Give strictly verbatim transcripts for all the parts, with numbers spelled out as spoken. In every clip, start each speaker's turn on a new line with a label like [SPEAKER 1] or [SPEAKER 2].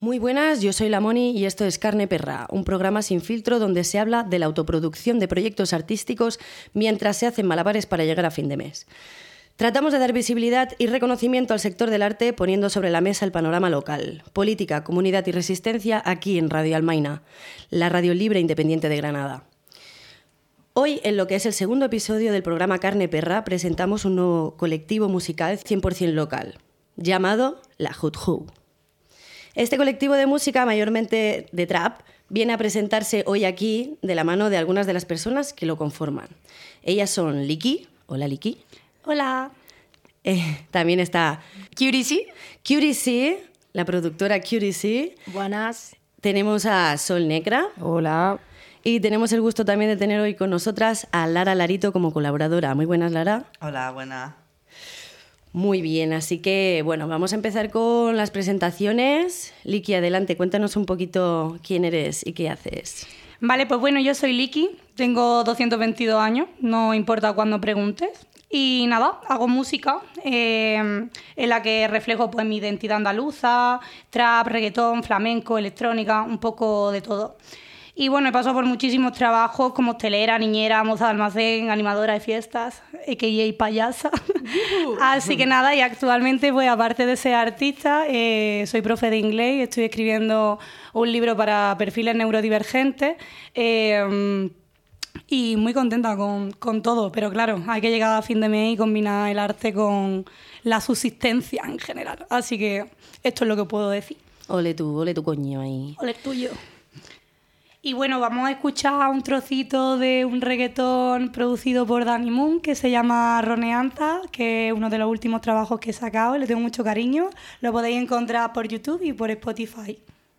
[SPEAKER 1] Muy buenas, yo soy la Moni y esto es Carne Perra, un programa sin filtro donde se habla de la autoproducción de proyectos artísticos mientras se hacen malabares para llegar a fin de mes. Tratamos de dar visibilidad y reconocimiento al sector del arte poniendo sobre la mesa el panorama local, política, comunidad y resistencia aquí en Radio Almaina, la radio libre e independiente de Granada. Hoy, en lo que es el segundo episodio del programa Carne Perra, presentamos un nuevo colectivo musical cien por ciento local, llamado La Hood Who. Este colectivo de música, mayormente de trap, viene a presentarse hoy aquí de la mano de algunas de las personas que lo conforman. Ellas son Liki. Hola, Liki.
[SPEAKER 2] Hola.
[SPEAKER 1] Eh, también está
[SPEAKER 2] Cutie C.
[SPEAKER 1] Cutie C, la productora Cutie C.
[SPEAKER 2] Buenas.
[SPEAKER 1] Tenemos a Sol Negra.
[SPEAKER 3] Hola.
[SPEAKER 1] Y tenemos el gusto también de tener hoy con nosotras a Lara Larito como colaboradora. Muy buenas, Lara.
[SPEAKER 4] Hola, buenas.
[SPEAKER 1] Muy bien, así que bueno, vamos a empezar con las presentaciones. Liki, adelante, cuéntanos un poquito quién eres y qué haces.
[SPEAKER 2] Vale, pues bueno, yo soy Liki, tengo doscientos veintidós años, no importa cuándo preguntes. Y nada, hago música eh, en la que reflejo pues mi identidad andaluza, trap, reggaetón, flamenco, electrónica, un poco de todo. Y bueno, he pasado por muchísimos trabajos como hostelera, niñera, moza de almacén, animadora de fiestas, a k a payasa. Uh-huh. Así que nada, y actualmente, pues aparte de ser artista, eh, soy profe de inglés y estoy escribiendo un libro para perfiles neurodivergentes. Eh, y muy contenta con, con todo, pero claro, hay que llegar a fin de mes y combinar el arte con la subsistencia en general. Así que esto es lo que puedo decir.
[SPEAKER 1] Ole tú, ole tu coño ahí.
[SPEAKER 2] Ole tuyo. Y bueno, vamos a escuchar un trocito de un reggaetón producido por Danny Moon que se llama Roneanta, que es uno de los últimos trabajos que he sacado, le tengo mucho cariño. Lo podéis encontrar por YouTube y por Spotify.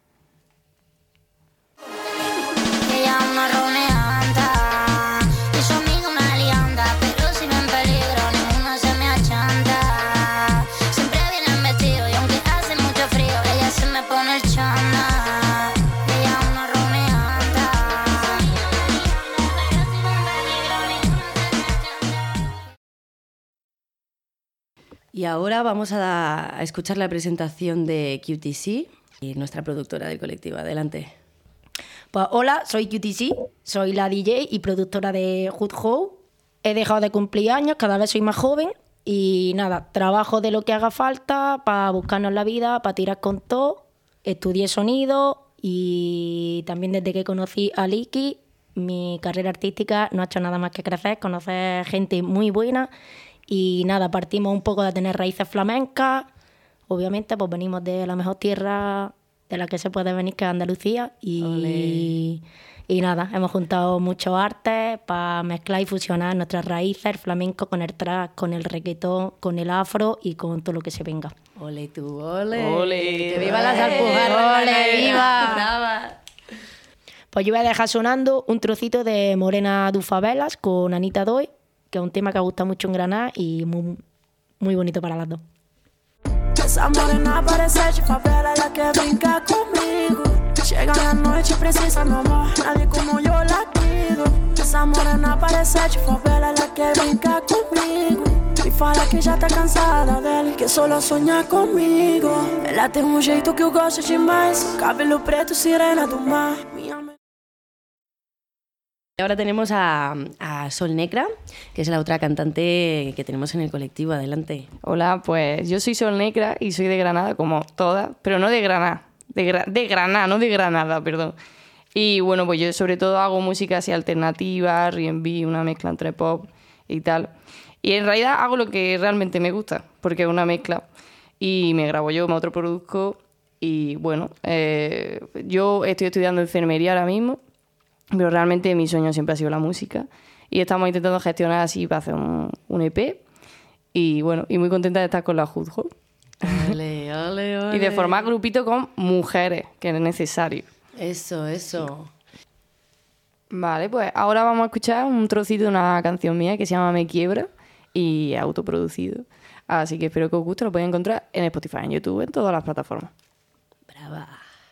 [SPEAKER 5] Ella es una roneanta y su amiga una lianda, pero si me en peligro ninguna se me achanta. Siempre vienen vestidos y aunque hace mucho frío, ella se me pone el chanda.
[SPEAKER 1] Y ahora vamos a, a escuchar la presentación de Cutie C, y nuestra productora del colectivo. Adelante.
[SPEAKER 6] Pues hola, soy Cutie C, soy la D J y productora de Hood Who. He dejado de cumplir años, cada vez soy más joven y nada, trabajo de lo que haga falta para buscarnos la vida, para tirar con todo. Estudié sonido y también desde que conocí a Liki, mi carrera artística no ha hecho nada más que crecer, conocer gente muy buena. Y nada, partimos un poco de tener raíces flamencas. Obviamente, pues venimos de la mejor tierra de la que se puede venir, que es Andalucía. Y, y nada, hemos juntado muchos artes para mezclar y fusionar nuestras raíces, el flamenco con el trap, con el reggaetón, con el afro y con todo lo que se venga.
[SPEAKER 1] Ole tú, ole.
[SPEAKER 3] Ole.
[SPEAKER 1] ¡Que viva las alpujarras!
[SPEAKER 6] ¡Ole, viva!
[SPEAKER 1] ¡Brava!
[SPEAKER 6] Pues yo voy a dejar sonando un trocito de Morena du Favelas con Anita Doy, que es un tema que ha gustado mucho en Granada y muy, muy bonito para las dos.
[SPEAKER 7] Essa morena parece de favela, ela quer brincar comigo. Chega na noite e precisa meu amor, nadie como yo la cuido. Essa morena parece de favela, ela quer brincar comigo. E fala que já tá cansada dele, que solo sonha comigo. Ela tem um jeito que eu gosto demais, cabelo preto, sirena do mar. Minha...
[SPEAKER 1] Ahora tenemos a, a Sol Negra, que es la otra cantante que tenemos en el colectivo. Adelante.
[SPEAKER 3] Hola, pues yo soy Sol Negra y soy de Granada, como todas, pero no de Granada, de, Gra- de Granada, no de Granada, perdón. Y bueno, pues yo sobre todo hago música así alternativa, R and B, una mezcla entre pop y tal. Y en realidad hago lo que realmente me gusta, porque es una mezcla. Y me grabo yo, me autoproduzco. Y bueno, eh, yo estoy estudiando enfermería ahora mismo, pero realmente mi sueño siempre ha sido la música y estamos intentando gestionar así para hacer un, un E P y bueno, y muy contenta de estar con la Hood Who.
[SPEAKER 1] Ole, ole, ole.
[SPEAKER 3] Y de formar grupito con mujeres, que es necesario.
[SPEAKER 1] Eso, eso.
[SPEAKER 3] Vale, pues ahora vamos a escuchar un trocito de una canción mía que se llama Me Quiebra y autoproducido. Así que espero que os guste, lo podéis encontrar en Spotify, en YouTube, en todas las plataformas.
[SPEAKER 1] Brava.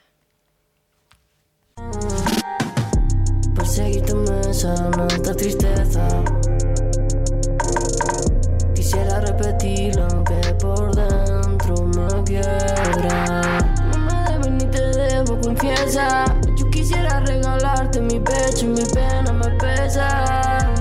[SPEAKER 7] Perseguirte me sana esta tristeza. Quisiera repetir lo que por dentro me quiebra. No me debes ni te confiesa. Yo quisiera regalarte mi pecho y mi pena me pesa.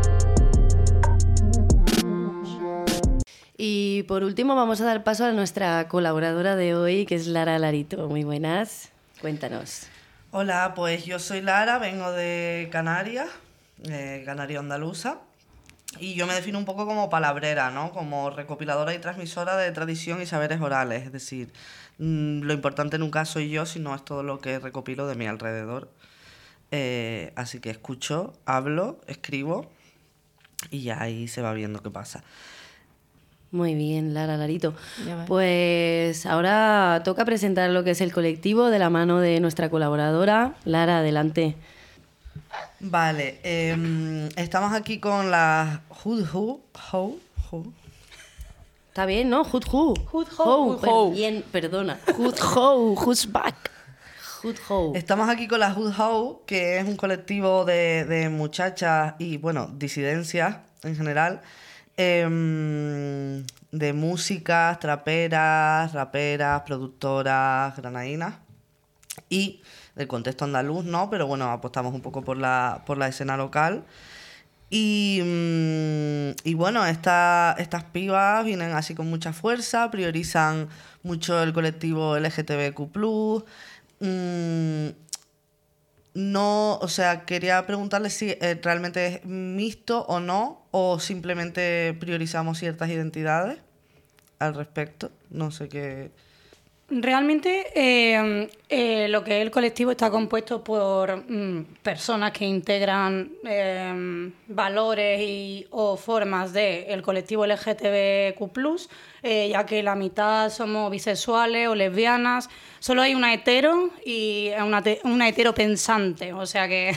[SPEAKER 1] Y por último vamos a dar paso a nuestra colaboradora de hoy, que es Lara Larito. Muy buenas, cuéntanos.
[SPEAKER 4] Hola, pues yo soy Lara, vengo de Canarias, eh, Canaria Andaluza, y yo me defino un poco como palabrera, ¿no? Como recopiladora y transmisora de tradición y saberes orales, es decir, mmm, lo importante nunca soy yo, sino es todo lo que recopilo de mi alrededor. Eh, así que escucho, hablo, escribo y ya ahí se va viendo qué pasa.
[SPEAKER 1] Muy bien, Lara Larito. Pues ahora toca presentar lo que es el colectivo de la mano de nuestra colaboradora. Lara, adelante.
[SPEAKER 4] Vale, eh, estamos aquí con la Hood Ho, Ho, Ho.
[SPEAKER 1] Está bien, ¿no? Hood Ho.
[SPEAKER 2] Hood Ho,
[SPEAKER 1] Per-
[SPEAKER 2] Ho.
[SPEAKER 1] Bien, perdona.
[SPEAKER 6] Hood ho, who's back?
[SPEAKER 1] Hood Ho.
[SPEAKER 4] Estamos aquí con la Hood Ho, que es un colectivo de, de muchachas y, bueno, disidencias en general, eh, de músicas, traperas, raperas, productoras, granadinas y del contexto andaluz, ¿no? Pero bueno, apostamos un poco por la, por la escena local. Y, mm, y bueno, esta, estas pibas vienen así con mucha fuerza, priorizan mucho el colectivo L G T B Q plus. Mm, no, o sea, quería preguntarle si eh, realmente es mixto o no, o simplemente priorizamos ciertas identidades al respecto. No sé qué...
[SPEAKER 2] Realmente eh, eh, lo que es el colectivo está compuesto por mm, personas que integran eh, valores y, o formas del colectivo L G T B Q plus, eh, ya que la mitad somos bisexuales o lesbianas. Solo hay una hetero y una, te, una hetero pensante, o sea que...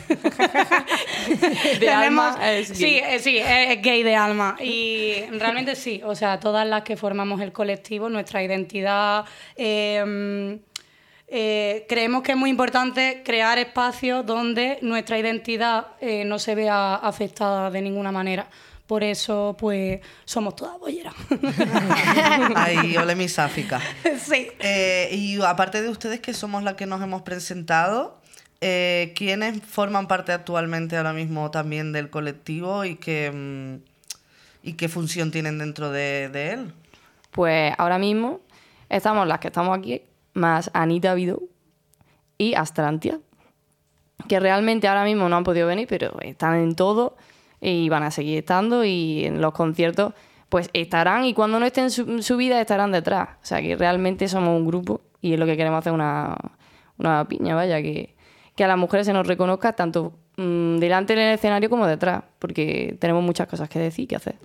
[SPEAKER 3] De alma es gay.
[SPEAKER 2] Sí, eh, sí, es, es gay de alma. Y realmente sí, o sea, todas las que formamos el colectivo, nuestra identidad... Eh, eh, creemos que es muy importante crear espacios donde nuestra identidad eh, no se vea afectada de ninguna manera. Por eso, pues, somos todas bolleras.
[SPEAKER 4] Ay, ole mi sáfica.
[SPEAKER 2] Sí.
[SPEAKER 4] Eh, y aparte de ustedes, que somos las que nos hemos presentado, eh, ¿quiénes forman parte actualmente ahora mismo también del colectivo y qué, mm, y qué función tienen dentro de, de él?
[SPEAKER 3] Pues ahora mismo estamos las que estamos aquí, más Anita Vidou y Astrantia, que realmente ahora mismo no han podido venir, pero están en todo y van a seguir estando, y en los conciertos pues estarán, y cuando no estén en su, su vida estarán detrás. O sea que realmente somos un grupo y es lo que queremos hacer, una, una piña, vaya, que, que a las mujeres se nos reconozca tanto mmm, delante del escenario como detrás, porque tenemos muchas cosas que decir y que hacer.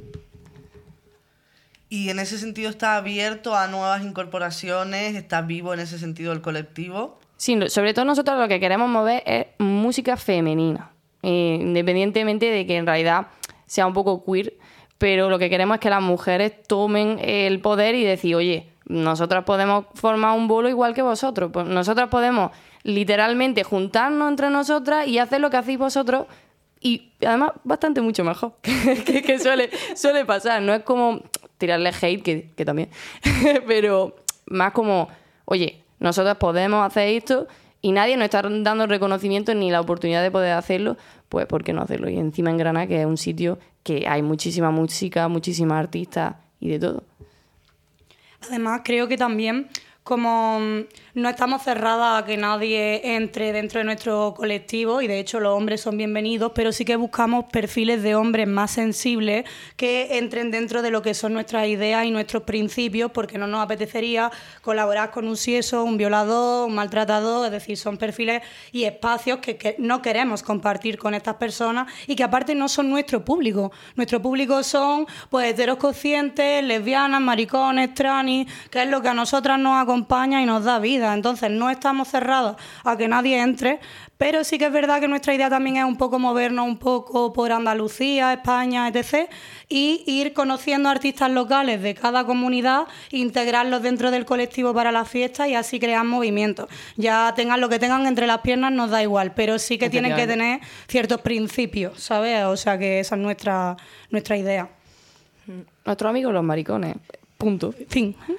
[SPEAKER 4] Y en ese sentido está abierto a nuevas incorporaciones, está vivo en ese sentido el colectivo.
[SPEAKER 3] Sí, sobre todo nosotros lo que queremos mover es música femenina, eh, independientemente de que en realidad sea un poco queer, pero lo que queremos es que las mujeres tomen el poder y decir, oye, nosotras podemos formar un bolo igual que vosotros, pues nosotras podemos literalmente juntarnos entre nosotras y hacer lo que hacéis vosotros, y además bastante mucho mejor, que, que suele, suele pasar. No es como tirarle hate, que, que también, pero más como, oye, nosotros podemos hacer esto y nadie nos está dando reconocimiento ni la oportunidad de poder hacerlo, pues ¿por qué no hacerlo? Y encima en Granada, que es un sitio que hay muchísima música, muchísimas artistas y de todo.
[SPEAKER 2] Además, creo que también, como no estamos cerradas a que nadie entre dentro de nuestro colectivo, y de hecho los hombres son bienvenidos, pero sí que buscamos perfiles de hombres más sensibles que entren dentro de lo que son nuestras ideas y nuestros principios, porque no nos apetecería colaborar con un sieso, un violador, un maltratador. Es decir, son perfiles y espacios que, que no queremos compartir con estas personas y que aparte no son nuestro público. Nuestro público son pues heteros conscientes, lesbianas, maricones, tranis, que es lo que a nosotras nos acompaña y nos da vida. Entonces no estamos cerrados a que nadie entre, pero sí que es verdad que nuestra idea también es un poco movernos un poco por Andalucía, España, etcétera, y ir conociendo artistas locales de cada comunidad, integrarlos dentro del colectivo para las fiestas y así crear movimientos. Ya tengan lo que tengan entre las piernas, nos da igual, pero sí que tienen que tener ciertos principios, ¿sabes? O sea que esa es nuestra, nuestra idea.
[SPEAKER 3] Nuestros amigos los maricones, punto.
[SPEAKER 2] Fin.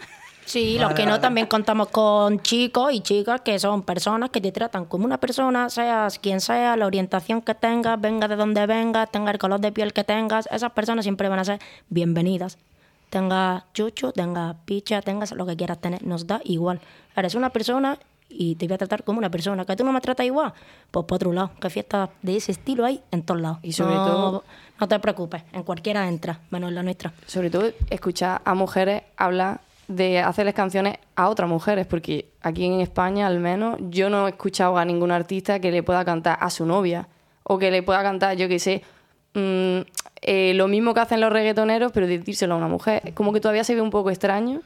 [SPEAKER 6] Sí,
[SPEAKER 4] Vale,
[SPEAKER 6] los que no
[SPEAKER 4] vale.
[SPEAKER 6] también contamos con chicos y chicas que son personas que te tratan como una persona, seas quien sea, la orientación que tengas, venga de donde vengas, tenga el color de piel que tengas, esas personas siempre van a ser bienvenidas. Tengas chucho, tengas picha, tengas lo que quieras tener, nos da igual. Eres una persona y te voy a tratar como una persona. ¿Que tú no me tratas igual? Pues por otro lado, que fiestas de ese estilo hay en todos lados.
[SPEAKER 3] Y sobre
[SPEAKER 6] no,
[SPEAKER 3] todo-
[SPEAKER 6] no te preocupes, en cualquiera entra, menos en la nuestra.
[SPEAKER 3] Sobre todo escuchar a mujeres hablar de hacerles canciones a otras mujeres, porque aquí en España al menos yo no he escuchado a ningún artista que le pueda cantar a su novia o que le pueda cantar, yo qué sé, mmm, eh, lo mismo que hacen los reggaetoneros, pero decírselo a una mujer. Como que todavía se ve un poco extraño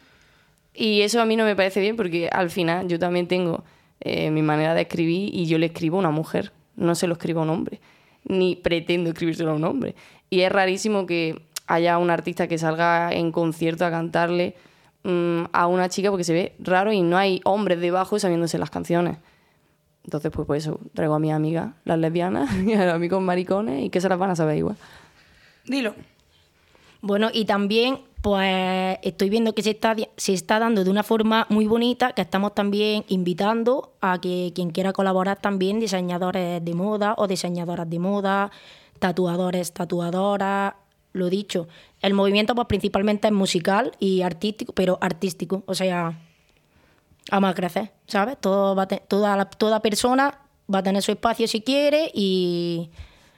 [SPEAKER 3] y eso a mí no me parece bien, porque al final yo también tengo eh, mi manera de escribir y yo le escribo a una mujer, no se lo escribo a un hombre, ni pretendo escribírselo a un hombre. Y es rarísimo que haya un artista que salga en concierto a cantarle mmm, a una chica, porque se ve raro y no hay hombres debajo sabiéndose las canciones. Entonces, pues por eso traigo a mis amigas, las lesbianas, y a los amigos maricones, y que se las van a saber igual.
[SPEAKER 2] Dilo.
[SPEAKER 6] Bueno, y también, pues estoy viendo que se está, se está dando de una forma muy bonita, que estamos también invitando a que quien quiera colaborar también, diseñadores de moda o diseñadoras de moda, tatuadores, tatuadoras, lo dicho. El movimiento pues principalmente es musical y artístico, pero artístico, o sea, vamos a crecer, ¿sabes? Todo va a te- toda, la- toda persona va a tener su espacio si quiere y,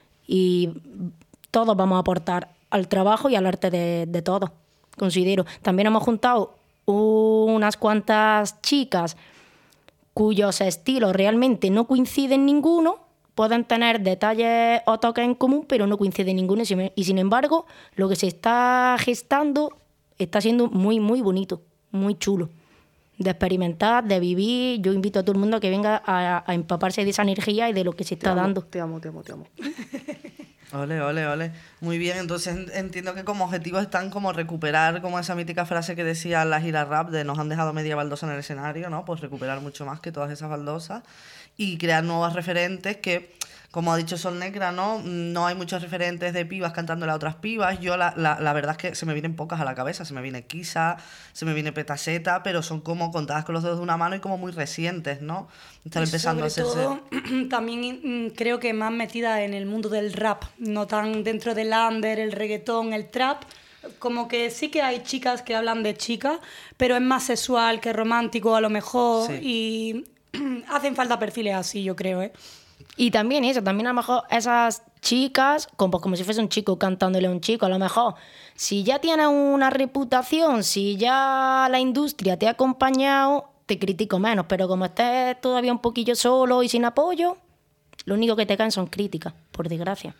[SPEAKER 6] y todos vamos a aportar al trabajo y al arte de, de todos, considero. También hemos juntado unas cuantas chicas cuyos estilos realmente no coinciden ninguno, pueden tener detalles o toques en común, pero no coinciden ninguno, y sin- y sin embargo, lo que se está gestando está siendo muy, muy bonito, muy chulo. De experimentar, de vivir. Yo invito a todo el mundo a que venga a, a empaparse de esa energía y de lo que se está dando.
[SPEAKER 3] Te amo, te amo, te amo.
[SPEAKER 4] Ole, ole, ole. Muy bien, entonces en- entiendo que como objetivos están como recuperar como esa mítica frase que decía la gira rap de nos han dejado media baldosa en el escenario, ¿no? Pues recuperar mucho más que todas esas baldosas y crear nuevos referentes que, como ha dicho Sol Negra, ¿no? No hay muchos referentes de pibas cantándole a otras pibas. Yo la, la, la verdad es que se me vienen pocas a la cabeza. Se me viene Kisa, se me viene Petaseta, pero son como contadas con los dedos de una mano y como muy recientes, ¿no? Están
[SPEAKER 2] Y
[SPEAKER 4] empezando
[SPEAKER 2] sobre
[SPEAKER 4] a hacerse...
[SPEAKER 2] todo, también mm, creo que más metida en el mundo del rap, no tan dentro del under, el reggaetón, el trap. Como que sí que hay chicas que hablan de chicas, pero es más sexual que romántico a lo mejor.
[SPEAKER 4] Sí.
[SPEAKER 2] Y hacen falta perfiles así, yo creo, ¿eh?
[SPEAKER 6] Y también eso, también a lo mejor esas chicas, como, como si fuese un chico cantándole a un chico, a lo mejor, si ya tienes una reputación, si ya la industria te ha acompañado, te critico menos, pero como estés todavía un poquillo solo y sin apoyo, lo único que te caen son críticas, por desgracia.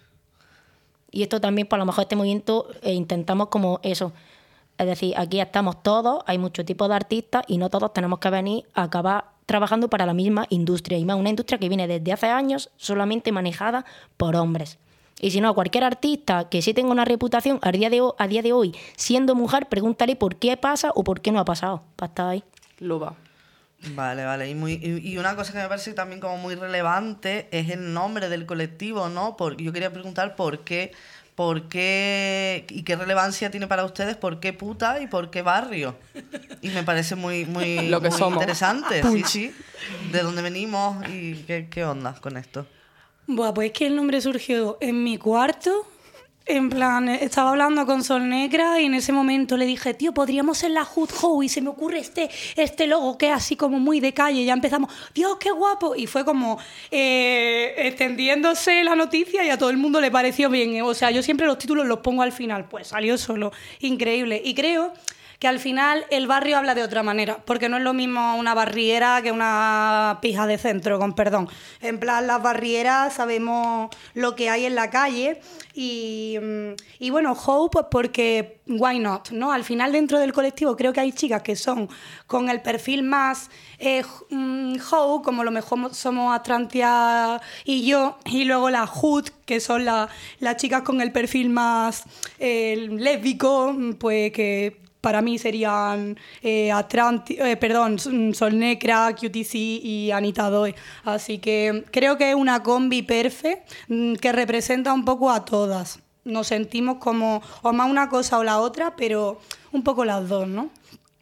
[SPEAKER 6] Y esto también, por lo mejor este movimiento, eh, intentamos como eso. Es decir, aquí estamos todos, hay muchos tipos de artistas y no todos tenemos que venir a acabar trabajando para la misma industria. Y más una industria que viene desde hace años solamente manejada por hombres. Y si no, cualquier artista que sí tenga una reputación a día de hoy, a día de hoy siendo mujer, pregúntale por qué pasa o por qué no ha pasado. Para estar ahí.
[SPEAKER 3] Loba.
[SPEAKER 4] Vale, vale. Y, muy, y, y una cosa que me parece también como muy relevante es el nombre del colectivo, ¿no? Porque yo quería preguntar por qué, por qué y qué relevancia tiene para ustedes, por qué puta y por qué barrio. Y me parece muy, muy,
[SPEAKER 3] Lo que
[SPEAKER 4] muy
[SPEAKER 3] somos.
[SPEAKER 4] interesante, sí, sí. De dónde venimos y qué, qué onda con esto.
[SPEAKER 2] Buah, pues es que el nombre surgió en mi cuarto. En plan, estaba hablando con Sol Negra y en ese momento le dije, tío, podríamos ser la Hood Ho, y se me ocurre este, este logo que es así como muy de calle. Y ya empezamos, Dios, qué guapo. Y fue como eh, extendiéndose la noticia y a todo el mundo le pareció bien. O sea, yo siempre los títulos los pongo al final. Pues salió solo. Increíble. Y creo que al final el barrio habla de otra manera, porque no es lo mismo una barriera que una pija de centro, con perdón. En plan, las barrieras sabemos lo que hay en la calle y, y bueno, How, pues porque why not, ¿no? Al final dentro del colectivo creo que hay chicas que son con el perfil más eh, How, como lo mejor somos Astrantia y yo, y luego la Hood, que son la, las chicas con el perfil más eh, lésbico, pues que para mí serían eh, Atranti, eh, perdón, Sol Negra, Q T C y Anita Doi. Así que creo que es una combi perfecta que representa un poco a todas. Nos sentimos como o más una cosa o la otra, pero un poco las dos, ¿no?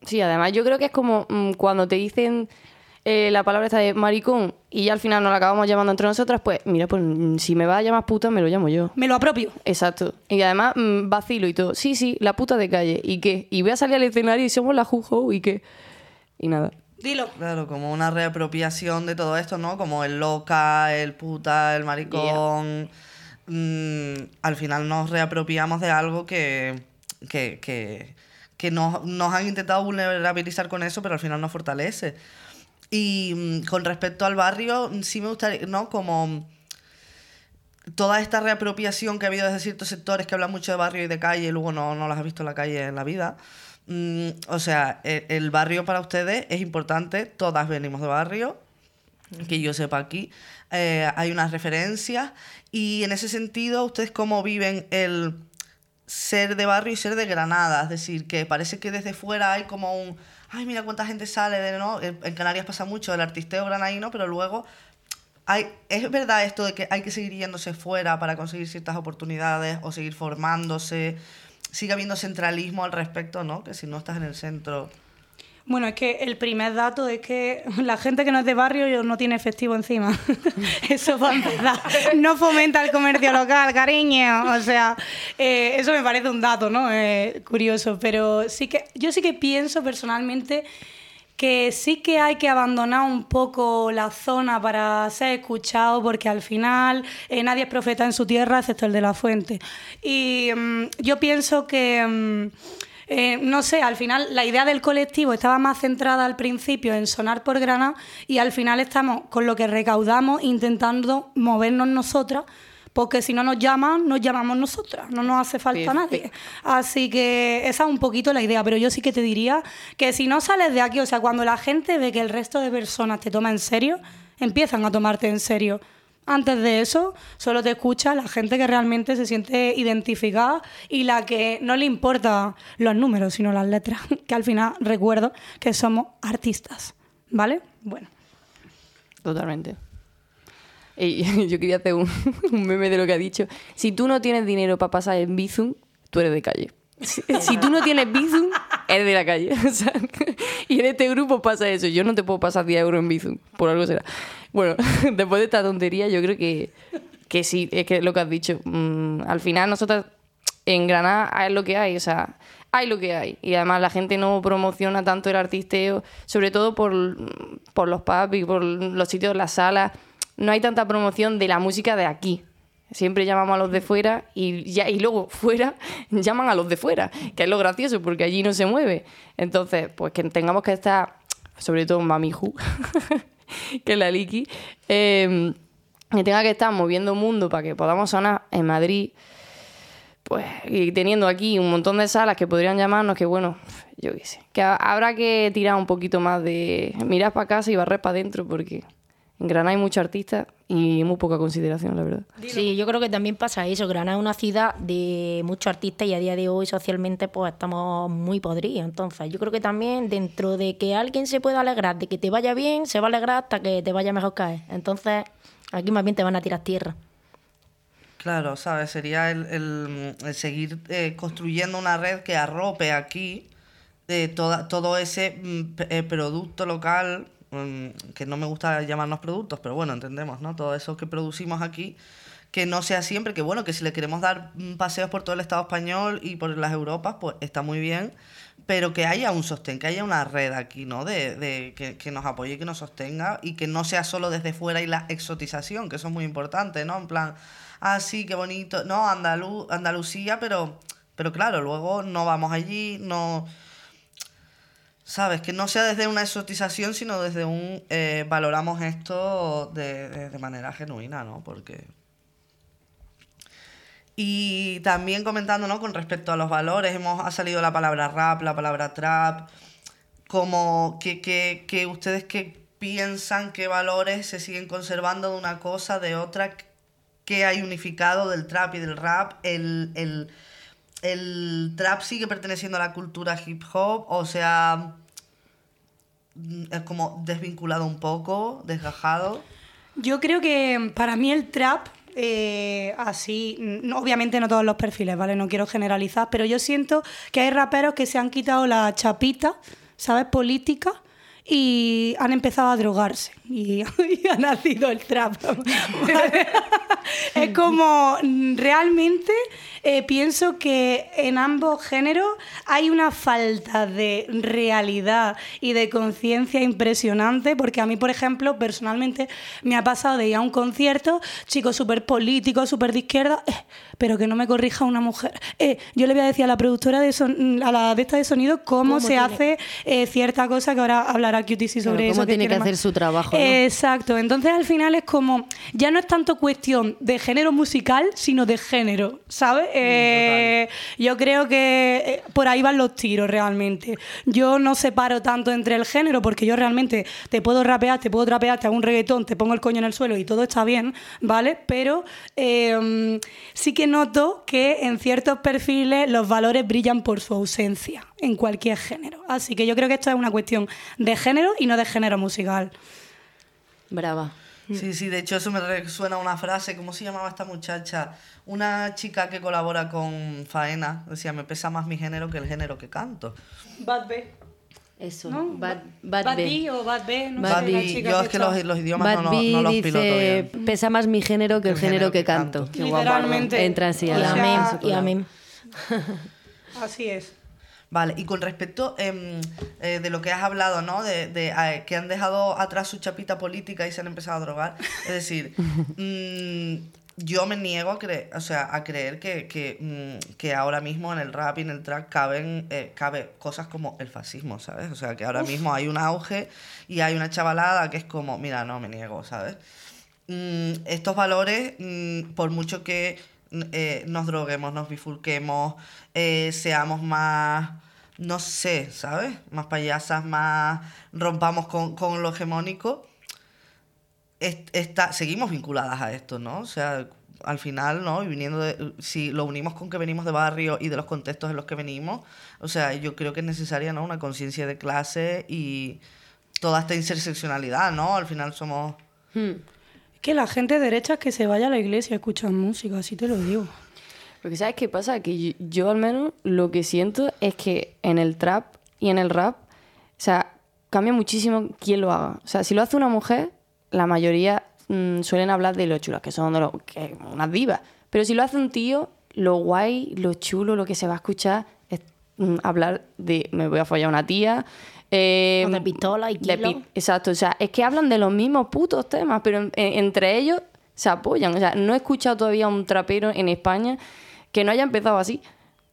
[SPEAKER 3] Sí, además yo creo que es como mmm, cuando te dicen eh, la palabra esta de maricón y ya al final nos la acabamos llamando entre nosotras, pues mira, pues mm, si me vas a llamar puta, me lo llamo yo.
[SPEAKER 2] Me lo apropio.
[SPEAKER 3] Exacto. Y además mmm, vacilo y todo. Sí, sí, la puta de calle. ¿Y qué? Y voy a salir al escenario y somos la Jujo y qué. Y nada.
[SPEAKER 2] Dilo.
[SPEAKER 4] Claro, como una reapropiación de todo esto, ¿no? Como el loca, el puta, el maricón. Yeah. Mm, al final nos reapropiamos de algo que, que, que, que nos, nos han intentado vulnerabilizar con eso, pero al final nos fortalece. Y mm, con respecto al barrio, sí me gustaría, ¿no? Como toda esta reapropiación que ha habido desde ciertos sectores que hablan mucho de barrio y de calle y luego no, no las has visto en la calle en la vida. Mm, o sea, el, el barrio para ustedes es importante, todas venimos de barrio, que yo sepa aquí, eh, hay unas referencias y en ese sentido, ¿ustedes cómo viven el ser de barrio y ser de Granada? Es decir, que parece que desde fuera hay como un, ay, mira cuánta gente sale, de ¿no? En Canarias pasa mucho el artisteo granadino, pero luego hay, es verdad esto de que hay que seguir yéndose fuera para conseguir ciertas oportunidades o seguir formándose. Sigue habiendo centralismo al respecto, ¿no? Que si no estás en el centro...
[SPEAKER 2] Bueno, es que el primer dato es que la gente que no es de barrio no tiene efectivo encima. Eso va a empezar. No fomenta el comercio local, cariño. O sea, eh, eso me parece un dato, ¿no? Eh, curioso. Pero sí que yo sí que pienso personalmente que sí que hay que abandonar un poco la zona para ser escuchado, porque al final eh, nadie es profeta en su tierra, excepto el de la fuente. Y um, yo pienso que... Um, Eh, no sé, al final la idea del colectivo estaba más centrada al principio en sonar por Granada y al final estamos con lo que recaudamos intentando movernos nosotras, porque si no nos llaman, nos llamamos nosotras, no nos hace falta nadie. Así que esa es un poquito la idea, pero yo sí que te diría que si no sales de aquí, o sea, cuando la gente ve que el resto de personas te toma en serio, empiezan a tomarte en serio. Antes de eso, solo te escucha la gente que realmente se siente identificada y la que no le importa los números, sino las letras, que al final recuerdo que somos artistas, ¿vale? Bueno.
[SPEAKER 3] Totalmente. Y yo quería hacer un, un meme de lo que ha dicho. Si tú no tienes dinero para pasar en Bizum, tú eres de calle. Si, si tú no tienes Bizum, eres de la calle. O sea, y en este grupo pasa eso. Yo no te puedo pasar diez euros en Bizum, por algo será. Bueno, después de esta tontería, yo creo que, que sí, es que lo que has dicho. Mmm, al final, nosotros en Granada es lo que hay, o sea, hay lo que hay. Y además la gente no promociona tanto el artisteo, sobre todo por, por los pubs y por los sitios, las salas. No hay tanta promoción de la música de aquí. Siempre llamamos a los de fuera y, ya, y luego fuera llaman a los de fuera, que es lo gracioso, porque allí no se mueve. Entonces, pues que tengamos que estar, sobre todo Mamiju, que es la Liki, eh, que tenga que estar moviendo mundo para que podamos sonar en Madrid, pues, y teniendo aquí un montón de salas que podrían llamarnos, que bueno, yo qué sé, que habrá que tirar un poquito más de mirar para casa y barrer para adentro, porque en Granada hay muchos artistas y muy poca consideración, la verdad.
[SPEAKER 6] Sí, yo creo que también pasa eso. Granada es una ciudad de muchos artistas y a día de hoy socialmente pues estamos muy podridos. Entonces yo creo que también dentro de que alguien se pueda alegrar de que te vaya bien, se va a alegrar hasta que te vaya mejor caer. Entonces aquí más bien te van a tirar tierra.
[SPEAKER 4] Claro, ¿sabes? Sería el, el, el seguir eh, construyendo una red que arrope aquí de toda, todo ese mm, eh, producto local, que no me gusta llamarnos productos, pero bueno, entendemos, ¿no? Todo eso que producimos aquí, que no sea siempre, que bueno, que si le queremos dar paseos por todo el Estado español y por las Europas, pues está muy bien, pero que haya un sostén, que haya una red aquí, ¿no? De, de que, que nos apoye, que nos sostenga y que no sea solo desde fuera y la exotización, que eso es muy importante, ¿no? En plan, ah, sí, qué bonito, no, Andalu- Andalucía, pero, pero claro, luego no vamos allí, no... ¿Sabes? Que no sea desde una exotización, sino desde un... Eh, valoramos esto de, de, de manera genuina, ¿no? Porque... Y también comentando, ¿no? Con respecto a los valores, hemos, ha salido la palabra rap, la palabra trap, como que, que, que ustedes que piensan qué valores se siguen conservando de una cosa, de otra, que hay unificado del trap y del rap, el... el ¿El trap sigue perteneciendo a la cultura hip hop? O sea, es como desvinculado un poco, desgajado.
[SPEAKER 2] Yo creo que para mí el trap, eh, así, no, obviamente no todos los perfiles, ¿vale? No quiero generalizar, pero yo siento que hay raperos que se han quitado la chapita, ¿sabes? Política, y han empezado a drogarse y, y ha nacido el trap. Es como, realmente eh, pienso que en ambos géneros hay una falta de realidad y de conciencia impresionante, porque a mí, por ejemplo, personalmente me ha pasado de ir a un concierto, chicos súper políticos, súper de izquierda, eh, pero que no me corrija una mujer. Eh, yo le voy a decir a la productora de, son, a la de esta de sonido cómo, ¿Cómo se tiene? hace eh, cierta cosa, que ahora hablará Q T C sobre
[SPEAKER 1] claro,
[SPEAKER 2] eso.
[SPEAKER 1] Cómo
[SPEAKER 2] que
[SPEAKER 1] tiene que
[SPEAKER 2] más.
[SPEAKER 1] hacer su trabajo, ¿no?
[SPEAKER 2] Eh, Exacto. Entonces, al final es como, ya no es tanto cuestión de género musical, sino de género, ¿sabes? Eh, yo creo que eh, por ahí van los tiros realmente. Yo no separo tanto entre el género, porque yo realmente te puedo rapear, te puedo trapear, te hago un reggaetón, te pongo el coño en el suelo y todo está bien, ¿vale? Pero eh, sí que noto que en ciertos perfiles los valores brillan por su ausencia en cualquier género. Así que yo creo que esto es una cuestión de género y no de género musical.
[SPEAKER 1] Brava.
[SPEAKER 4] Sí, sí, de hecho eso me resuena una frase, ¿cómo se llamaba esta muchacha? Una chica que colabora con Faena, decía, me pesa más mi género que el género que canto.
[SPEAKER 2] Bad B.
[SPEAKER 1] Eso,
[SPEAKER 2] ¿No?
[SPEAKER 1] Bad, Bad,
[SPEAKER 2] Bad
[SPEAKER 1] B.
[SPEAKER 2] B o Bad B, no
[SPEAKER 1] Bad
[SPEAKER 2] sé.
[SPEAKER 4] B,
[SPEAKER 2] la chica
[SPEAKER 4] yo
[SPEAKER 2] que
[SPEAKER 4] es que
[SPEAKER 2] está-
[SPEAKER 4] los, los idiomas
[SPEAKER 1] Bad
[SPEAKER 4] no, no, no los
[SPEAKER 1] B
[SPEAKER 4] piloto
[SPEAKER 1] dice,
[SPEAKER 4] bien.
[SPEAKER 1] pesa más mi género que el, género, que canto.
[SPEAKER 4] canto.
[SPEAKER 1] Qué guapa,
[SPEAKER 2] Literalmente.
[SPEAKER 1] ¿no? Entra así a
[SPEAKER 2] O
[SPEAKER 1] la
[SPEAKER 6] Y a
[SPEAKER 2] sea,
[SPEAKER 6] mí, y a mí.
[SPEAKER 2] Así es.
[SPEAKER 4] Vale, y con respecto eh, eh, de lo que has hablado, ¿no? De, de eh, que han dejado atrás su chapita política y se han empezado a drogar. Es decir, mmm, yo me niego a creer, o sea, a creer que, que, mmm, que ahora mismo en el rap y en el trap caben eh, cabe cosas como el fascismo, ¿sabes? O sea, que ahora Uf. mismo hay un auge y hay una chavalada que es como, mira, no, me niego, ¿sabes? Mm, estos valores, mm, por mucho que eh, nos droguemos, nos bifurquemos, eh, seamos más, no sé, ¿sabes? Más payasas, más rompamos con, con lo hegemónico, est- está, seguimos vinculadas a esto, ¿no? O sea, al final, ¿no? Y viniendo de, si lo unimos con que venimos de barrio y de los contextos en los que venimos, o sea, yo creo que es necesaria, ¿no? Una conciencia de clase y toda esta interseccionalidad, ¿no? Al final somos...
[SPEAKER 1] Hmm.
[SPEAKER 2] Que la gente derecha es que se vaya a la iglesia a escuchar música, así te lo digo.
[SPEAKER 3] Porque ¿sabes qué pasa? Que yo, yo al menos lo que siento es que en el trap y en el rap, o sea, cambia muchísimo quién lo haga. O sea, si lo hace una mujer, la mayoría mmm, suelen hablar de lo chulas, que son de lo, que, unas divas. Pero si lo hace un tío, lo guay, lo chulo, lo que se va a escuchar es mmm, hablar de me voy a follar a una tía... Eh,
[SPEAKER 6] O de pistola y
[SPEAKER 3] de
[SPEAKER 6] kilo.
[SPEAKER 3] pi- Exacto, o sea, es que hablan de los mismos putos temas, pero en- en- entre ellos se apoyan. O sea, no he escuchado todavía un trapero en España que no haya empezado así.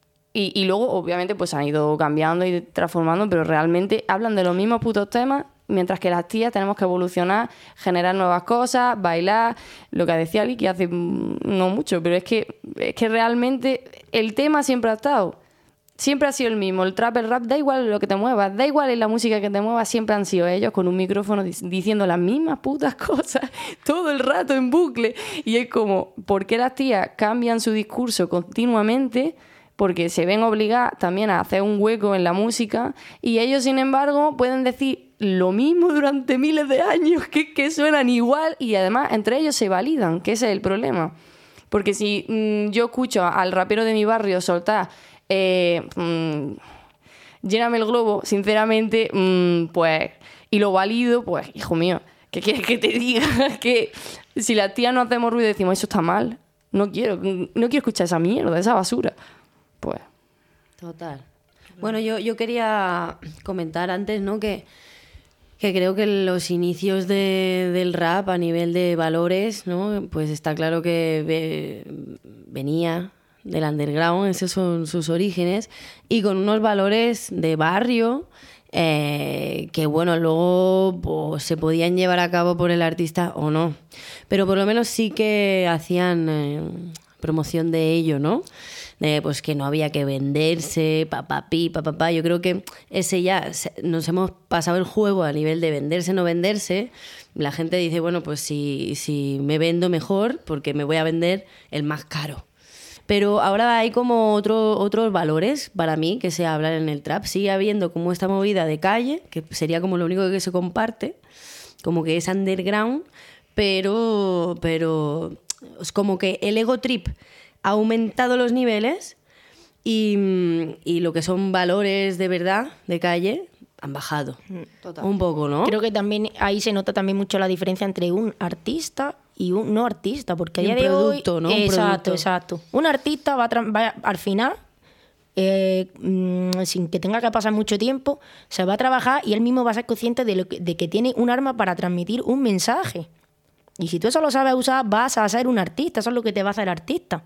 [SPEAKER 3] Y, y luego, obviamente, pues han ido cambiando y transformando, pero realmente hablan de los mismos putos temas, mientras que las tías tenemos que evolucionar, generar nuevas cosas, bailar, lo que decía Ali, que hace mm, no mucho, pero es que, es que realmente el tema siempre ha estado. Siempre ha sido el mismo, el trap, el rap, da igual lo que te muevas, da igual en la música que te muevas, siempre han sido ellos con un micrófono dic- diciendo las mismas putas cosas todo el rato en bucle. Y es como, ¿por qué las tías cambian su discurso continuamente? Porque se ven obligadas también a hacer un hueco en la música y ellos, sin embargo, pueden decir lo mismo durante miles de años, que, que suenan igual y además entre ellos se validan, que ese es el problema. Porque si mmm, yo escucho al rapero de mi barrio soltar... Eh, mmm, lléname el globo, sinceramente, mmm, pues, y lo valido, pues, hijo mío, ¿qué quieres que te diga? Que si las tías no hacemos ruido y decimos eso está mal, no quiero, no quiero escuchar esa mierda, esa basura. Pues.
[SPEAKER 1] Total. Bueno, yo, yo quería comentar antes, ¿no? Que, que creo que los inicios de, del rap a nivel de valores, ¿no? Pues está claro que ve, venía del underground, esos son sus orígenes, y con unos valores de barrio eh, que, bueno, luego pues, se podían llevar a cabo por el artista o no, pero por lo menos sí que hacían eh, promoción de ello, ¿no? De, pues que no había que venderse, papapi, papapá. Yo creo que ese ya nos hemos pasado el juego a nivel de venderse, no venderse. La gente dice, bueno, pues si, si me vendo mejor, porque me voy a vender el más caro. Pero ahora hay como otro, otros valores para mí que se hablan en el trap. Sigue habiendo como esta movida de calle, que sería como lo único que se comparte, como que es underground, pero, pero es como que el ego trip ha aumentado los niveles y, y lo que son valores de verdad, de calle, han bajado.
[SPEAKER 3] Total.
[SPEAKER 1] Un poco, ¿no?
[SPEAKER 6] Creo que también ahí se nota también mucho la diferencia entre un artista y un no artista, porque a
[SPEAKER 1] Y un
[SPEAKER 6] día de
[SPEAKER 1] producto,
[SPEAKER 6] hoy,
[SPEAKER 1] ¿no? Un
[SPEAKER 6] exacto,
[SPEAKER 1] producto.
[SPEAKER 6] exacto. Un artista va, a tra- va a- al final, eh, mm, sin que tenga que pasar mucho tiempo, se va a trabajar y él mismo va a ser consciente de, lo que, de que tiene un arma para transmitir un mensaje. Y si tú eso lo sabes usar, vas a ser un artista. Eso es lo que te va a hacer artista.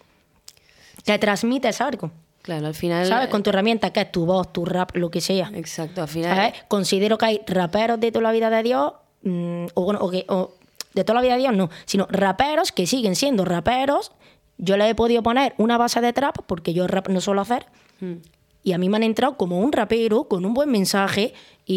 [SPEAKER 6] Te transmites algo.
[SPEAKER 1] Claro, al final...
[SPEAKER 6] ¿Sabes? Con tu herramienta, que es tu voz, tu rap, lo que sea.
[SPEAKER 1] Exacto, al final...
[SPEAKER 6] ¿Sabes? Considero que hay raperos de toda la vida de Dios, mmm, o, bueno, o que, o de toda la vida de Dios no, sino raperos que siguen siendo raperos. Yo le he podido poner una base de trap, porque yo rap no suelo hacer,
[SPEAKER 1] Mm.
[SPEAKER 6] y a mí me han entrado como un rapero con un buen mensaje,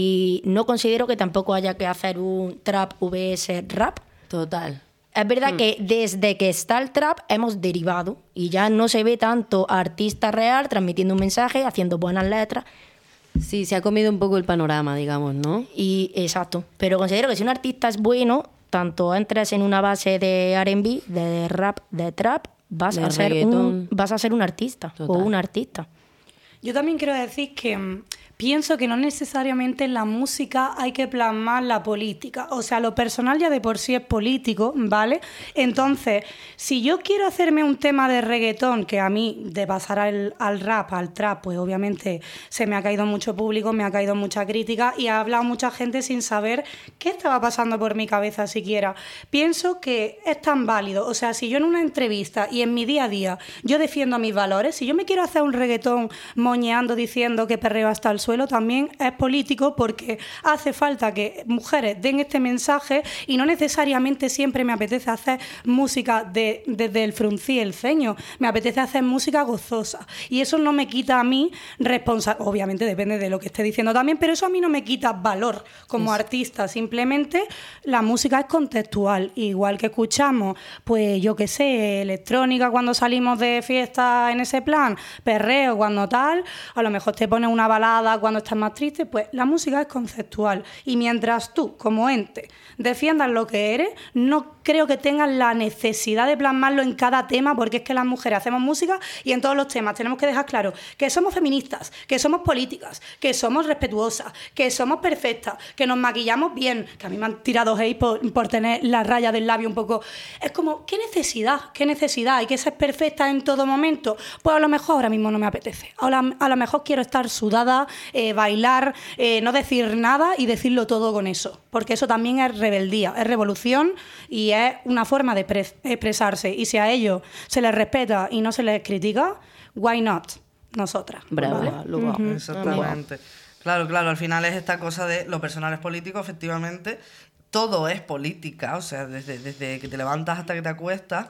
[SPEAKER 6] y no considero que tampoco haya que hacer un trap vs rap.
[SPEAKER 1] Total.
[SPEAKER 6] Es verdad que desde que está el trap hemos derivado y ya no se ve tanto artista real transmitiendo un mensaje, haciendo buenas letras.
[SPEAKER 1] Sí, se ha comido un poco el panorama, digamos, ¿no?
[SPEAKER 6] Y exacto. Pero considero que si un artista es bueno, tanto entres en una base de R and B, de rap, de trap, vas,
[SPEAKER 1] De
[SPEAKER 6] a ser,
[SPEAKER 1] reggaetón.
[SPEAKER 6] un, vas a ser un artista
[SPEAKER 1] Total.
[SPEAKER 6] o una artista.
[SPEAKER 2] Yo también quiero decir que mm, pienso que no necesariamente en la música hay que plasmar la política. O sea, lo personal ya de por sí es político, ¿vale? Entonces, si yo quiero hacerme un tema de reggaetón, que a mí, de pasar al, al rap, al trap, pues obviamente se me ha caído mucho público, me ha caído mucha crítica y ha hablado mucha gente sin saber qué estaba pasando por mi cabeza siquiera. Pienso que es tan válido. O sea, si yo en una entrevista y en mi día a día yo defiendo mis valores, si yo me quiero hacer un reggaetón moñeando diciendo que perreo hasta el suelo, también es político, porque hace falta que mujeres den este mensaje y no necesariamente siempre me apetece hacer música de, desde el fruncir el ceño, me apetece hacer música gozosa y eso no me quita a mí responsabilidad, obviamente depende de lo que esté diciendo también, pero eso a mí no me quita valor como artista, simplemente la música es contextual, igual que escuchamos, pues yo qué sé, electrónica cuando salimos de fiesta en ese plan, perreo cuando tal, a lo mejor te pones una balada cuando estás más triste, pues la música es conceptual y mientras tú, como ente, defiendas lo que eres, no creo que tengas la necesidad de plasmarlo en cada tema, porque es que las mujeres hacemos música y en todos los temas tenemos que dejar claro que somos feministas, que somos políticas, que somos respetuosas, que somos perfectas, que nos maquillamos bien, que a mí me han tirado hate por, por tener la raya del labio un poco. Es como, ¿qué necesidad? ¿Qué necesidad? ¿Hay que ser perfecta en todo momento? Pues a lo mejor ahora mismo no me apetece. A lo, a lo mejor quiero estar sudada, eh, bailar, eh, no decir nada y decirlo todo con eso, porque eso también es rebeldía, es revolución y es una forma de pre- expresarse. Y si a ellos se les respeta y no se les critica, why not? Nosotras.
[SPEAKER 1] Bravo,
[SPEAKER 2] ¿vale?
[SPEAKER 1] luego.
[SPEAKER 4] Exactamente. Claro, claro, al final es esta cosa de lo personal es político, efectivamente. Todo es política, o sea, desde, desde que te levantas hasta que te acuestas.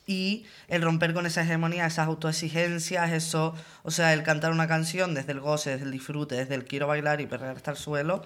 [SPEAKER 4] Y el romper con esa hegemonía, esas autoexigencias, eso, o sea, el cantar una canción desde el goce, desde el disfrute, desde el quiero bailar y perrear hasta el suelo,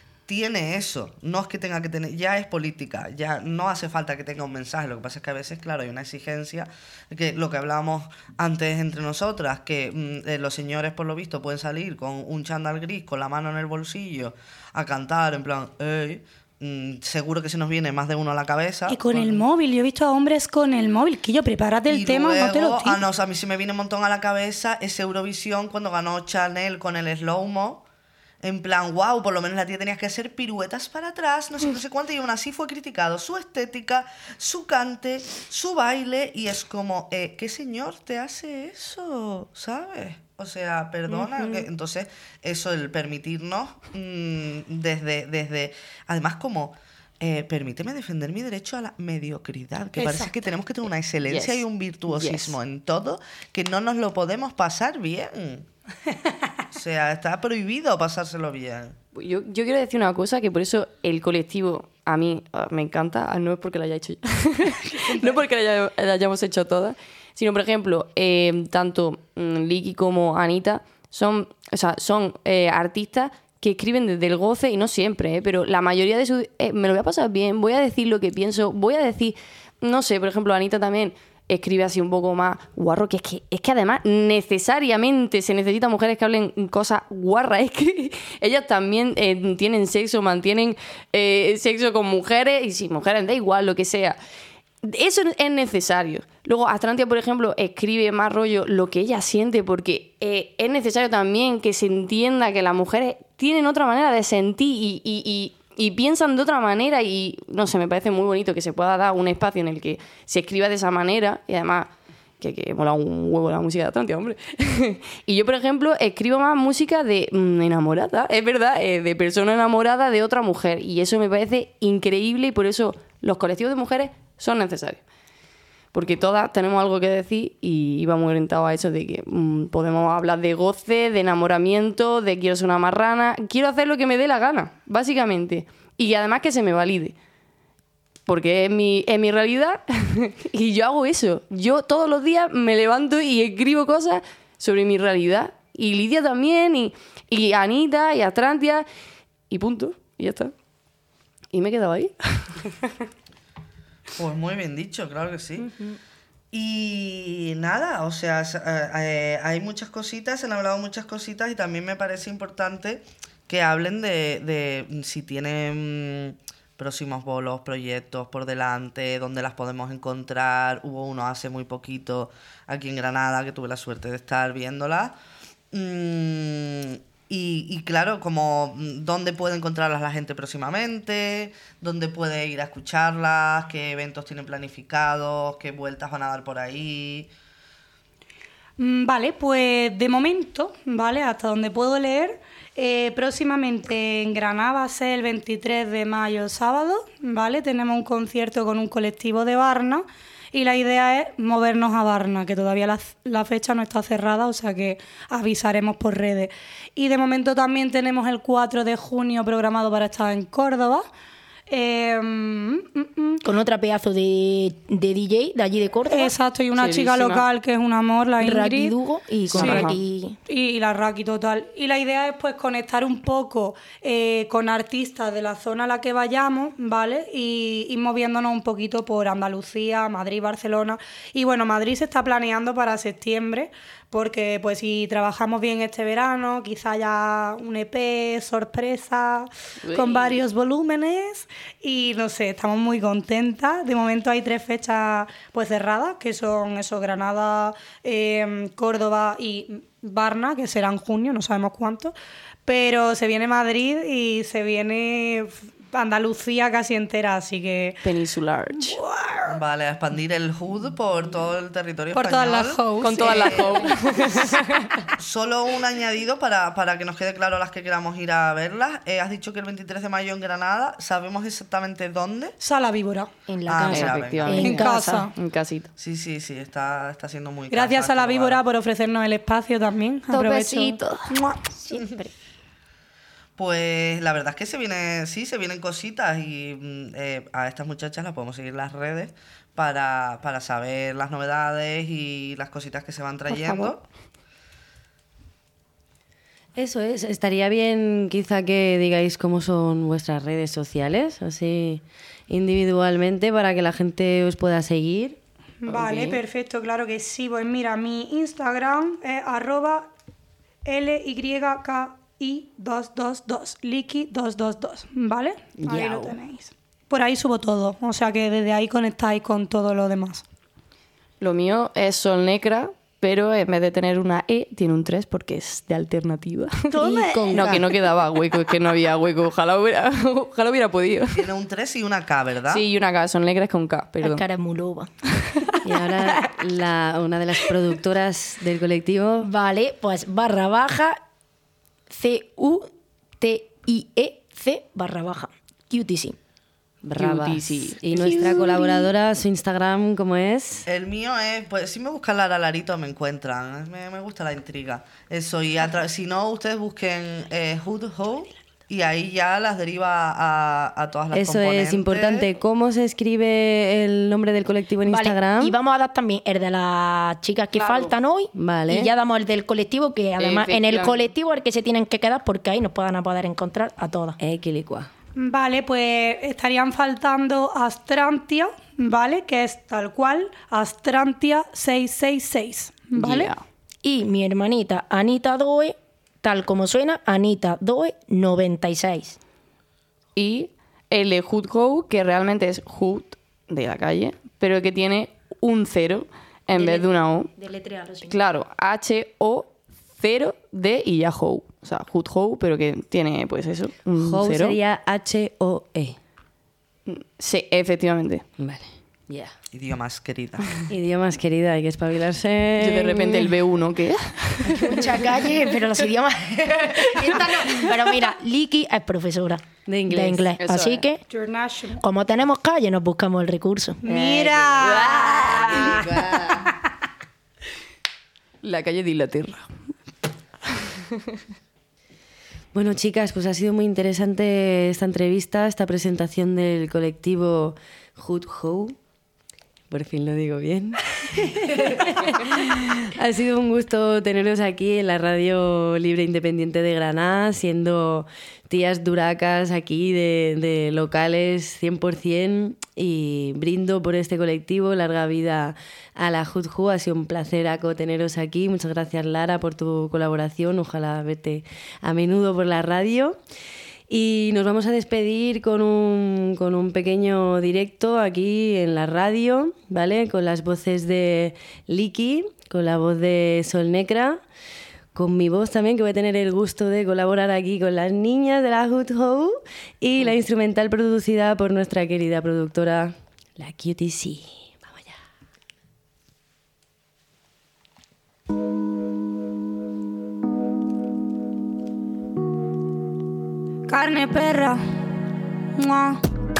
[SPEAKER 4] tiene eso. No es que tenga que tener, ya es política, ya no hace falta que tenga un mensaje. Lo que pasa es que a veces, claro, hay una exigencia, que lo que hablábamos antes entre nosotras, que mm, eh, los señores, por lo visto, pueden salir con un chándal gris, con la mano en el bolsillo, a cantar, en plan, ey, mm, seguro que se nos viene más de uno a la cabeza.
[SPEAKER 2] Y con el móvil, yo he visto a hombres con el móvil, que yo, prepárate el
[SPEAKER 4] Y
[SPEAKER 2] tema, no te lo
[SPEAKER 4] luego,
[SPEAKER 2] tires.
[SPEAKER 4] ah, no, o sea, a mí se me viene un montón a la cabeza ese Eurovisión cuando ganó Chanel con el slow-mo. En plan, wow, por lo menos la tía tenía que hacer piruetas para atrás, no sé, no sé cuánto, y aún así fue criticado su estética, su cante, su baile, y es como, eh, ¿qué señor te hace eso? ¿Sabes? O sea, perdona. que- entonces, eso, el permitirnos mm, desde, desde, además como... Eh, permíteme defender mi derecho a la mediocridad, que parece
[SPEAKER 2] Exacto.
[SPEAKER 4] que tenemos que tener una excelencia
[SPEAKER 3] Yes.
[SPEAKER 4] y un virtuosismo
[SPEAKER 3] Yes.
[SPEAKER 4] en todo, que no nos lo podemos pasar bien. O sea, está prohibido pasárselo bien.
[SPEAKER 3] Yo, yo quiero decir una cosa, que por eso el colectivo a mí ah, me encanta, ah, no es porque lo haya hecho yo, no porque lo, haya- lo hayamos hecho todas, sino, por ejemplo, eh, tanto mm, Liki como Anita son, o sea, son eh, artistas que escriben desde el goce, y no siempre, ¿eh? Pero la mayoría de sus... Eh, me lo voy a pasar bien, voy a decir lo que pienso, voy a decir... No sé, por ejemplo, Anita también escribe así un poco más guarro, que es que, es que además necesariamente se necesitan mujeres que hablen cosas guarras. Es que ellas también eh, tienen sexo, mantienen eh, sexo con mujeres, y si mujeres, da igual, lo que sea. Eso es necesario. Luego, Astrantia, por ejemplo, escribe más rollo lo que ella siente, porque eh, es necesario también que se entienda que las mujeres tienen otra manera de sentir y, y, y, y piensan de otra manera y, no sé, me parece muy bonito que se pueda dar un espacio en el que se escriba de esa manera y además que, que mola un huevo la música de Atlantia, hombre. Y yo, por ejemplo, escribo más música de mm, enamorada, es verdad, eh, de persona enamorada de otra mujer y eso me parece increíble y por eso los colectivos de mujeres son necesarios. Porque todas tenemos algo que decir y íbamos orientados a eso de que mmm, podemos hablar de goce, de enamoramiento, de quiero ser una marrana, quiero hacer lo que me dé la gana, básicamente. Y además que se me valide. Porque es mi, es mi realidad y yo hago eso. Yo todos los días me levanto y escribo cosas sobre mi realidad. Y Lidia también, y, y Anita, y Atlantia, y punto. Y ya está. Y me he quedado ahí.
[SPEAKER 4] Pues muy bien dicho, claro que sí. Uh-huh. Y nada, o sea, eh, hay muchas cositas, se han hablado muchas cositas y también me parece importante que hablen de, de si tienen próximos bolos, proyectos por delante, dónde las podemos encontrar. Hubo uno hace muy poquito aquí en Granada que tuve la suerte de estar viéndola. Mm, Y, y claro, como dónde puede encontrarlas la gente próximamente, dónde puede ir a escucharlas, qué eventos tienen planificados, qué vueltas van a dar por ahí.
[SPEAKER 2] Vale, pues de momento, ¿vale? Hasta donde puedo leer, eh, próximamente en Granada va a ser el veintitrés de mayo, sábado, ¿vale? Tenemos un concierto con un colectivo de Varna. Y la idea es movernos a Varna, que todavía la, la fecha no está cerrada, o sea que avisaremos por redes. Y de momento también tenemos el cuatro de junio programado para estar en Córdoba. Eh, mm, mm,
[SPEAKER 6] Con otra pedazo de, de D J de allí de Córdoba.
[SPEAKER 2] Exacto, y una
[SPEAKER 3] Serísima.
[SPEAKER 2] chica local que es un amor, la Ingrid.
[SPEAKER 6] Raki Dugo y con
[SPEAKER 2] Sí.
[SPEAKER 6] Raki...
[SPEAKER 2] Y, y la Raki total. Y la idea es pues conectar un poco eh, con artistas de la zona a la que vayamos, ¿vale? Y ir moviéndonos un poquito por Andalucía, Madrid, Barcelona. Y bueno, Madrid se está planeando para septiembre, porque pues si trabajamos bien este verano, quizá haya un E P sorpresa
[SPEAKER 3] Uy.
[SPEAKER 2] con varios volúmenes y no sé, estamos muy contentas. De momento hay tres fechas pues cerradas, que son eso, Granada, eh, Córdoba y Varna, que será en junio, no sabemos cuánto, pero se viene Madrid y se viene Andalucía casi entera, así que...
[SPEAKER 3] Peninsular.
[SPEAKER 4] Vale, a expandir el H U D por todo el territorio
[SPEAKER 2] Por
[SPEAKER 4] español.
[SPEAKER 2] todas las hosts.
[SPEAKER 3] Con todas las hosts.
[SPEAKER 4] Solo un añadido para, para que nos quede claro a las que queramos ir a verlas. Eh, has dicho que el veintitrés de mayo en Granada. ¿Sabemos exactamente dónde?
[SPEAKER 2] Sala Víbora.
[SPEAKER 6] En la
[SPEAKER 4] Ah,
[SPEAKER 6] casa.
[SPEAKER 4] mira,
[SPEAKER 3] Efectivamente.
[SPEAKER 2] En casa.
[SPEAKER 3] En casita.
[SPEAKER 4] Sí, sí, sí, está, está siendo muy
[SPEAKER 2] Gracias
[SPEAKER 4] casa
[SPEAKER 2] a la
[SPEAKER 4] este
[SPEAKER 2] Víbora
[SPEAKER 4] lugar.
[SPEAKER 2] por ofrecernos el espacio también. Aprovecho.
[SPEAKER 6] Topecito.
[SPEAKER 2] ¡Mua!
[SPEAKER 6] Siempre.
[SPEAKER 4] Pues la verdad es que se viene, sí, se vienen cositas y mm, eh, a estas muchachas las podemos seguir en las redes para, para saber las novedades y las cositas que se van trayendo.
[SPEAKER 1] Eso es, estaría bien quizá que digáis cómo son vuestras redes sociales, así individualmente para que la gente os pueda seguir.
[SPEAKER 2] Vale,
[SPEAKER 3] Ok.
[SPEAKER 2] perfecto, claro que sí. Pues mira, mi Instagram es arroba L Y K I dos dos dos, Liki dos dos dos, ¿vale? Ahí lo
[SPEAKER 1] Yao.
[SPEAKER 2] tenéis. Por ahí subo todo, o sea que desde ahí conectáis con todo lo demás.
[SPEAKER 3] Lo mío es Sol Necra, pero en vez de tener una E, tiene un tres porque es de alternativa.
[SPEAKER 6] Y con
[SPEAKER 3] No,
[SPEAKER 6] K.
[SPEAKER 3] que no quedaba hueco, es que no había hueco. Ojalá hubiera, ojalá hubiera podido.
[SPEAKER 4] Tiene un tres y una K, ¿verdad?
[SPEAKER 3] Sí, y una K, Sol Necra es con K,
[SPEAKER 6] La
[SPEAKER 3] perdón.
[SPEAKER 6] cara es muy loba.
[SPEAKER 1] Y ahora la, una de las productoras del colectivo.
[SPEAKER 6] Vale, pues barra baja C U T I E C barra baja. Q T C.
[SPEAKER 1] Bravas.
[SPEAKER 3] Q T C.
[SPEAKER 1] Y nuestra colaboradora, su Instagram, ¿cómo es?
[SPEAKER 4] El mío es, pues si me buscan Lara Larito me encuentran, me, me gusta la intriga. Eso, y a tra- si no, ustedes busquen eh, Hood Ho y ahí ya las deriva a, a todas las
[SPEAKER 1] Eso
[SPEAKER 4] componentes.
[SPEAKER 1] es importante. ¿Cómo se escribe el nombre del colectivo en
[SPEAKER 6] Vale,
[SPEAKER 1] Instagram?
[SPEAKER 6] y vamos a dar también el de las chicas que
[SPEAKER 3] Claro.
[SPEAKER 6] faltan hoy.
[SPEAKER 1] Vale.
[SPEAKER 6] Y ya damos el del colectivo, que además en el
[SPEAKER 3] Efectivamente.
[SPEAKER 6] colectivo es el que se tienen que quedar porque ahí nos puedan a poder encontrar a todas.
[SPEAKER 1] Equilicua.
[SPEAKER 2] Vale, pues estarían faltando Astrantia, ¿vale? Que es tal cual, Astrantia seiscientos sesenta y seis, ¿vale?
[SPEAKER 3] Yeah.
[SPEAKER 6] Y mi hermanita Anita Doe, tal como suena, Anita Doe noventa y seis.
[SPEAKER 3] Y el de Hood Go, que realmente es Hood de la calle, pero que tiene un cero en vez de una O.
[SPEAKER 6] Deletrealo, señor.
[SPEAKER 3] Claro, H O cero, D y ya How. O sea, Hood How, pero que tiene, pues eso, un
[SPEAKER 1] How
[SPEAKER 3] cero.
[SPEAKER 1] sería H O E.
[SPEAKER 3] Sí, efectivamente.
[SPEAKER 1] Vale, ya.
[SPEAKER 4] Idiomas, querida.
[SPEAKER 1] Idiomas, querida, hay que espabilarse.
[SPEAKER 3] Yo de repente el B uno, ¿qué?
[SPEAKER 6] Mucha calle, pero los idiomas... Esta no. Pero mira, Liki es profesora
[SPEAKER 1] De inglés.
[SPEAKER 6] de inglés.
[SPEAKER 3] Eso
[SPEAKER 6] Así
[SPEAKER 3] es.
[SPEAKER 6] que,
[SPEAKER 2] International.
[SPEAKER 6] como tenemos calle, nos buscamos el recurso.
[SPEAKER 2] ¡Mira!
[SPEAKER 3] La calle de Inglaterra.
[SPEAKER 1] Bueno, chicas, pues ha sido muy interesante esta entrevista, esta presentación del colectivo Hood How. Por fin lo digo bien. Ha sido un gusto teneros aquí en la Radio Libre Independiente de Granada, siendo tías duracas aquí de, de locales cien por ciento, y brindo por este colectivo. Larga vida a la Hood How. Ha sido un placer, Aco, teneros aquí. Muchas gracias, Lara, por tu colaboración. Ojalá verte a menudo por la radio. Y nos vamos a despedir con un, con un pequeño directo aquí en la radio, ¿vale? Con las voces de Liki, con la voz de Sol Necra, con mi voz también, que voy a tener el gusto de colaborar aquí con las niñas de la Hood How, y la instrumental producida por nuestra querida productora, la Q T C. Vamos allá.
[SPEAKER 2] Carne perra. Mua.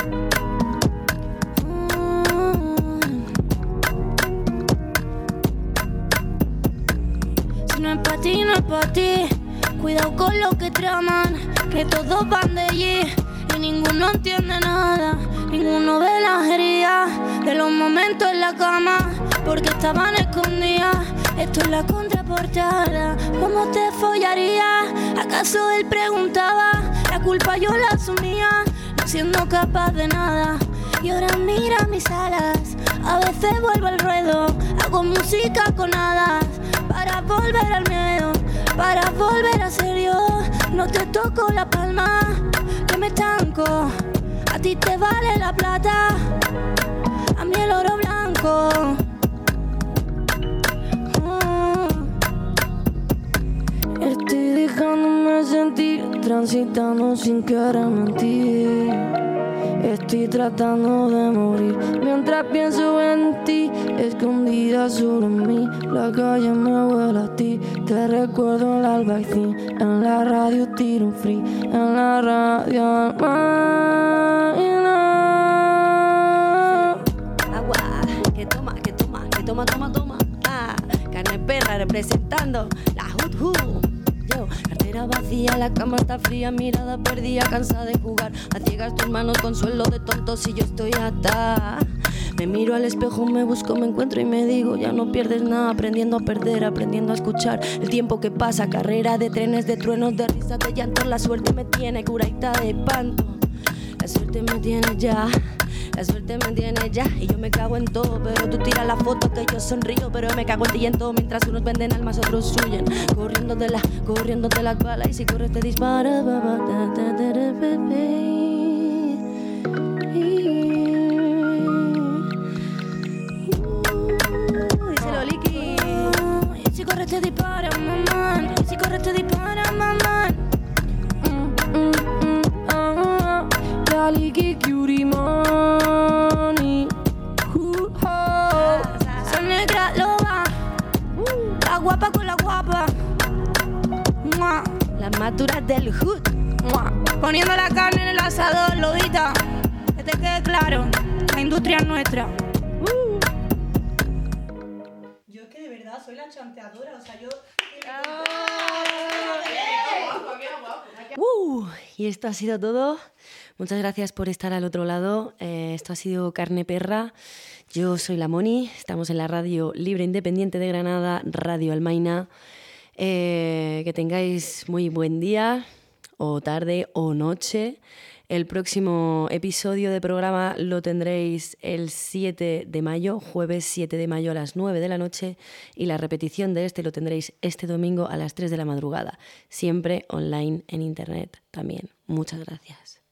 [SPEAKER 2] Si no es pa' ti, no es pa' ti. Cuidado con lo que traman, que todos van de allí y ninguno entiende nada. Ninguno ve las heridas de los momentos en la cama, porque estaban escondidas. Esto es la contraportada. ¿Cómo te follaría? ¿Acaso él preguntaba? La culpa yo la asumía, no siendo capaz de nada. Y ahora mira mis alas, a veces vuelvo al ruedo. Hago música con hadas para volver al miedo, para volver a ser yo. No te toco la palma, que me estanco. A ti te vale la plata, a mí el oro blanco. Estoy dejándome sentir, transitando sin querer mentir. Estoy tratando de morir mientras pienso en ti, escondida solo en mí. La calle me huele a ti, te recuerdo el albaicín. En la radio tiro un free, en la radio
[SPEAKER 1] Agua, que toma, que toma, que toma, toma, toma. Ah, carne perra representando la Hood How. Yo, cartera vacía, la cama está fría, mirada perdida, cansada de jugar. A ciegas tus manos, consuelo de tontos y yo estoy atada. Me miro al espejo, me busco, me encuentro y me digo, ya no pierdes nada, aprendiendo a perder, aprendiendo a escuchar el tiempo que pasa. Carrera de trenes, de truenos, de risas, de llantos. La suerte me tiene curaita de espanto. La suerte me tiene ya, la suerte me tiene ya. Y yo me cago en todo, pero tú tiras la foto que yo sonrío. Pero me cago en ti y en todo, mientras unos venden almas, otros huyen. Corriendo de la, corriendo de las balas, y si corres te dispara. Díselo, Liki.
[SPEAKER 2] Y si corres te dispara, mamá. Y si corres te dispara, mamá. La Liki Cutie Money. Sol Necra loba. La guapa con la guapa. Mua.
[SPEAKER 1] Las maturas del Hood.
[SPEAKER 2] Mua. Poniendo la carne en el asador, lobita. Que te quede claro, la industria es nuestra. Yo es que de verdad soy la chanteadora, o sea, yo...
[SPEAKER 1] Uh, y esto ha sido todo. Muchas gracias por estar al otro lado. Eh, esto ha sido Carne Perra. Yo soy la Moni. Estamos en la Radio Libre Independiente de Granada, Radio Almaina. Eh, que tengáis muy buen día, o tarde, o noche. El próximo episodio de programa lo tendréis el siete de mayo, jueves siete de mayo a las nueve de la noche, y la repetición de este lo tendréis este domingo a las tres de la madrugada, siempre online en internet también. Muchas gracias.